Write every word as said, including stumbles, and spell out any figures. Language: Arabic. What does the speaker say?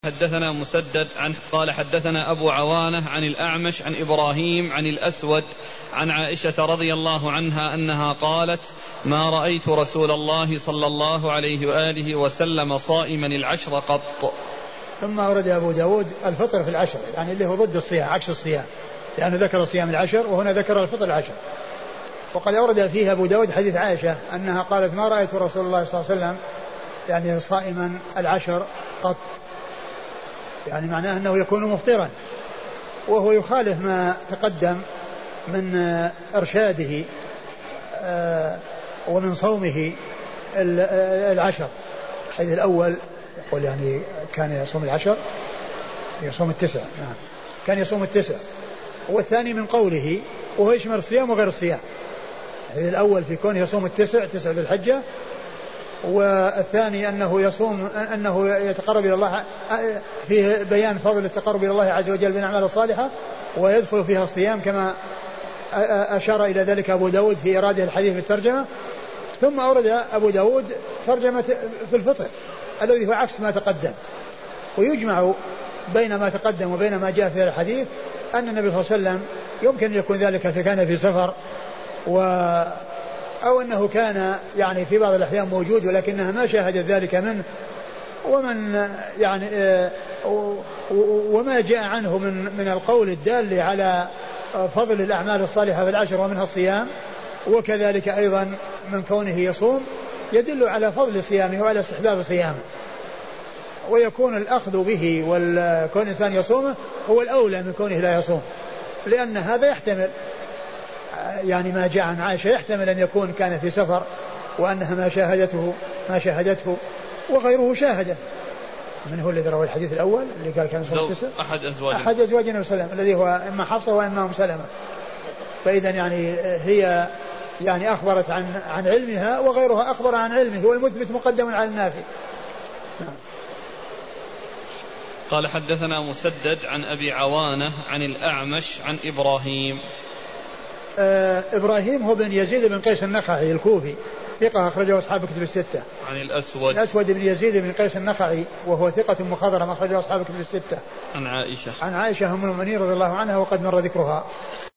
حدثنا مسدد عن قال حدثنا أبو عوانة عن الأعمش عن إبراهيم عن الأسود عن عائشة رضي الله عنها أنها قالت: ما رأيت رسول الله صلى الله عليه وآله وسلم صائما العشر قط. ثم أورد أبو داود الفطر في العشر، يعني اللي هو ضد الصيام، عكس الصيام، لأنه ذكر صيام العشر وهنا ذكر الفطر العشر. وقد أورد فيه أبو داود حديث عائشة أنها قالت: ما رأيت رسول الله صلى الله عليه وسلم يعني صائما العشر قط، يعني معناه أنه يكون مفطرا، وهو يخالف ما تقدم من إرشاده ومن صومه العشر. الحديث الأول يقول يعني كان يصوم العشر، يصوم التسع، نعم كان يصوم التسع. والثاني من قوله وهو يشمل الصيام وغير الصيام. الحديث الأول في كونه يصوم التسع، تسع ذي الحجة، والثاني أنه يصوم أنه يتقرب إلى الله، فيه بيان فضل التقرب إلى الله عز وجل بالأعمال الصالحة ويدخل فيها الصيام كما أشار إلى ذلك أبو داود في إراده الحديث بالترجمة. ثم أورد أبو داود ترجمة في الفطر الذي هو عكس ما تقدم. ويجمع بين ما تقدم وبين ما جاء في الحديث أن النبي صلى الله عليه وسلم يمكن أن يكون ذلك فكان في سفر، و أو أنه كان يعني في بعض الأحيان موجود ولكنها ما شاهدت ذلك منه، ومن يعني وما جاء عنه من من القول الدال على فضل الأعمال الصالحة في العشر ومنها الصيام، وكذلك أيضا من كونه يصوم يدل على فضل صيامه وعلى استحباب صيامه، ويكون الأخذ به وكون الإنسان يصومه هو الأولى من كونه لا يصوم، لأن هذا يحتمل يعني ما جاء عن عائشة يحتمل أن يكون كان في سفر وأنها ما شاهدته ما شاهدته وغيره شاهده. من هو الذي روى الحديث الأول اللي قال كان يصوم التسع؟ أحد أزواج أحد أزواج النبي صلى الله عليه وسلم الذي هو إما حفصة وإما أم سلمة. فإذا يعني هي يعني أخبرت عن عن علمها وغيرها أخبر عن علمه، والمثبت مقدم على النافي. قال حدثنا مسدد عن أبي عوانة عن الأعمش عن إبراهيم. آه إبراهيم هو بن يزيد بن قيس النخعي الكوفي، ثقة أخرجه أصحاب الكتب الستة. عن الأسود الأسود بن يزيد بن قيس النخعي وهو ثقة مخضرم أخرجه أصحاب الكتب الستة. عن عائشة عن عائشة أم المؤمنين رضي الله عنها وقد مر ذكرها.